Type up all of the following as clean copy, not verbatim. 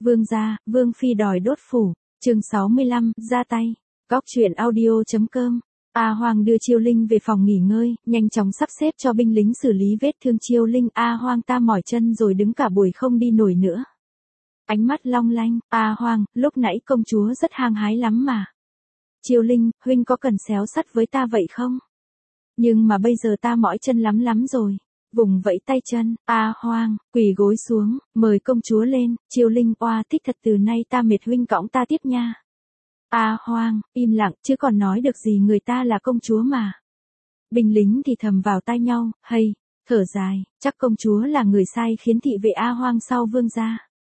Vương gia, Vương phi đòi đốt phủ, chương 65, ra tay. Góc truyện audio.com. A Hoang đưa Chiêu Linh về phòng nghỉ ngơi, nhanh chóng sắp xếp cho binh lính xử lý vết thương Chiêu Linh. A Hoang ta mỏi chân rồi đứng cả buổi không đi nổi nữa. Ánh mắt long lanh, A Hoang, lúc nãy công chúa rất hăng hái lắm mà. Chiêu Linh, huynh có cần xéo sắt với ta vậy không? Nhưng mà bây giờ ta mỏi chân lắm rồi. Vùng vẫy tay chân, A Hoang, quỳ gối xuống, mời công chúa lên. Chiêu Linh, oa thích thật, từ nay ta mệt, huynh cõng ta tiếp nha. A Hoang, im lặng, chứ còn nói được gì, người ta là công chúa mà. Binh lính thì thầm vào tai nhau, hay, thở dài, chắc công chúa là người sai khiến thị vệ A Hoang sau vương gia.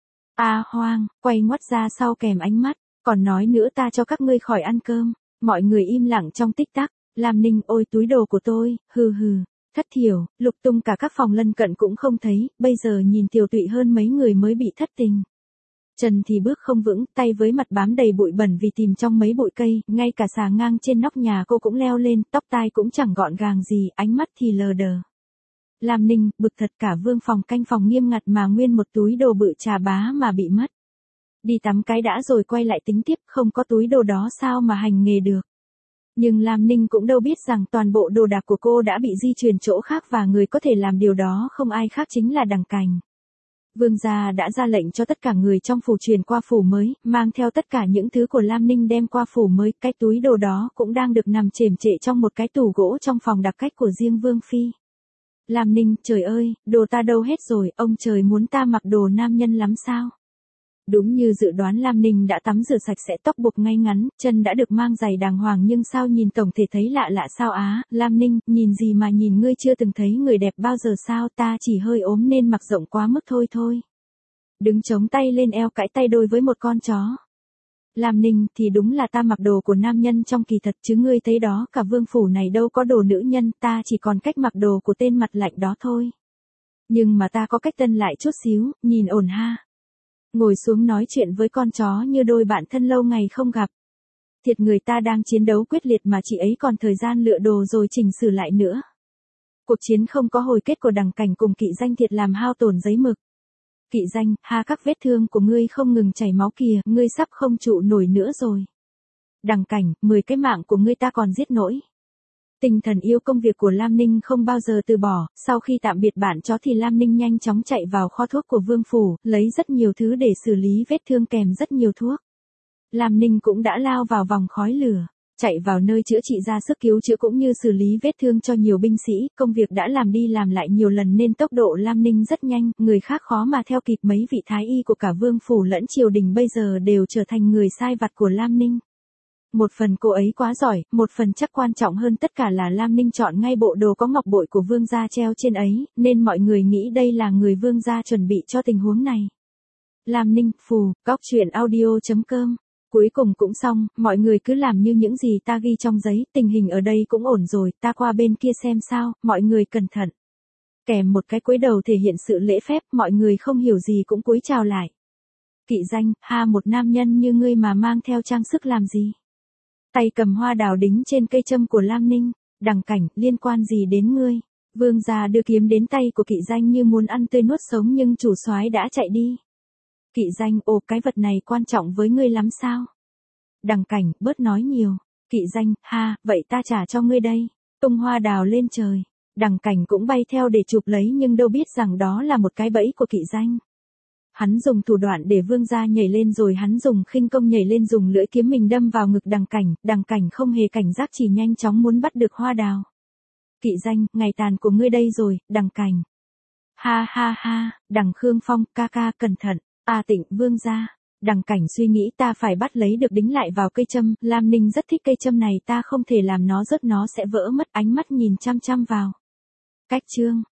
A Hoang, quay ngoắt ra sau kèm ánh mắt, còn nói nữa ta cho các ngươi khỏi ăn cơm. Mọi người im lặng trong tích tắc. Lam Ninh, ôi túi đồ của tôi, hừ. Thất Thiểu, lục tung cả các phòng lân cận cũng không thấy, bây giờ nhìn Tiểu Tụy hơn mấy người mới bị thất tình. Chân thì bước không vững, tay với mặt bám đầy bụi bẩn vì tìm trong mấy bụi cây, ngay cả xà ngang trên nóc nhà cô cũng leo lên, tóc tai cũng chẳng gọn gàng gì, ánh mắt thì lờ đờ. Lam Ninh, bực thật, cả vương phòng canh phòng nghiêm ngặt mà nguyên một túi đồ bự trà bá mà bị mất. Đi tắm cái đã rồi quay lại tính tiếp, không có túi đồ đó sao mà hành nghề được. Nhưng Lam Ninh cũng đâu biết rằng toàn bộ đồ đạc của cô đã bị di chuyển chỗ khác và người có thể làm điều đó không ai khác chính là Đằng Cảnh. Vương gia đã ra lệnh cho tất cả người trong phủ truyền qua phủ mới, mang theo tất cả những thứ của Lam Ninh đem qua phủ mới, cái túi đồ đó cũng đang được nằm chềm trệ trong một cái tủ gỗ trong phòng đặc cách của riêng Vương phi. Lam Ninh, trời ơi, đồ ta đâu hết rồi, ông trời muốn ta mặc đồ nam nhân lắm sao? Đúng như dự đoán, Lam Ninh đã tắm rửa sạch sẽ, tóc buộc ngay ngắn, chân đã được mang giày đàng hoàng, nhưng sao nhìn tổng thể thấy lạ sao á? Lam Ninh, nhìn gì mà nhìn, ngươi chưa từng thấy người đẹp bao giờ sao? Ta chỉ hơi ốm nên mặc rộng quá mức thôi. Đứng chống tay lên eo cãi tay đôi với một con chó. Lam Ninh, thì đúng là ta mặc đồ của nam nhân trong kỳ thật chứ ngươi thấy đó, cả vương phủ này đâu có đồ nữ nhân, ta chỉ còn cách mặc đồ của tên mặt lạnh đó thôi. Nhưng mà ta có cách tân lại chút xíu, nhìn ổn ha. Ngồi xuống nói chuyện với con chó như đôi bạn thân lâu ngày không gặp. Thiệt, người ta đang chiến đấu quyết liệt mà chị ấy còn thời gian lựa đồ rồi chỉnh sửa lại nữa. Cuộc chiến không có hồi kết của Đằng Cảnh cùng Kỵ Danh thiệt làm hao tổn giấy mực. Kỵ Danh, ha, các vết thương của ngươi không ngừng chảy máu kìa, ngươi sắp không trụ nổi nữa rồi. Đằng Cảnh, 10 cái mạng của ngươi ta còn giết nổi. Tinh thần yêu công việc của Lam Ninh không bao giờ từ bỏ, sau khi tạm biệt bạn chó thì Lam Ninh nhanh chóng chạy vào kho thuốc của Vương phủ, lấy rất nhiều thứ để xử lý vết thương kèm rất nhiều thuốc. Lam Ninh cũng đã lao vào vòng khói lửa, chạy vào nơi chữa trị ra sức cứu chữa cũng như xử lý vết thương cho nhiều binh sĩ, công việc đã làm đi làm lại nhiều lần nên tốc độ Lam Ninh rất nhanh, người khác khó mà theo kịp. Mấy vị thái y của cả Vương phủ lẫn triều đình bây giờ đều trở thành người sai vặt của Lam Ninh. Một phần cô ấy quá giỏi, một phần chắc quan trọng hơn tất cả là Lam Ninh chọn ngay bộ đồ có ngọc bội của vương gia treo trên ấy, nên mọi người nghĩ đây là người vương gia chuẩn bị cho tình huống này. Lam Ninh, phù, góc truyện audio.com. Cuối cùng cũng xong, mọi người cứ làm như những gì ta ghi trong giấy, tình hình ở đây cũng ổn rồi, ta qua bên kia xem sao, mọi người cẩn thận. Kèm một cái cúi đầu thể hiện sự lễ phép, mọi người không hiểu gì cũng cúi chào lại. Kỵ Danh, ha, một nam nhân như ngươi mà mang theo trang sức làm gì? Tay cầm hoa đào đính trên cây châm của Lam Ninh. Đằng Cảnh, liên quan gì đến ngươi? Vương gia đưa kiếm đến tay của Kỵ Danh như muốn ăn tươi nuốt sống nhưng chủ soái đã chạy đi. Kỵ Danh, ồ, cái vật này quan trọng với ngươi lắm sao? Đằng Cảnh, bớt nói nhiều. Kỵ Danh, ha, vậy ta trả cho ngươi đây. Tung hoa đào lên trời. Đằng Cảnh cũng bay theo để chụp lấy nhưng đâu biết rằng đó là một cái bẫy của Kỵ Danh. Hắn dùng thủ đoạn để vương gia nhảy lên rồi hắn dùng khinh công nhảy lên, dùng lưỡi kiếm mình đâm vào ngực Đằng Cảnh không hề cảnh giác, chỉ nhanh chóng muốn bắt được hoa đào. Kỵ Danh, ngày tàn của ngươi đây rồi, Đằng Cảnh. Ha, Đằng Khương Phong, ca cẩn thận. Tịnh, vương gia. Đằng Cảnh suy nghĩ, ta phải bắt lấy được đính lại vào cây châm, Lam Ninh rất thích cây châm này, ta không thể làm nó rớt, nó sẽ vỡ mất, ánh mắt nhìn chăm chăm vào. Cách chương.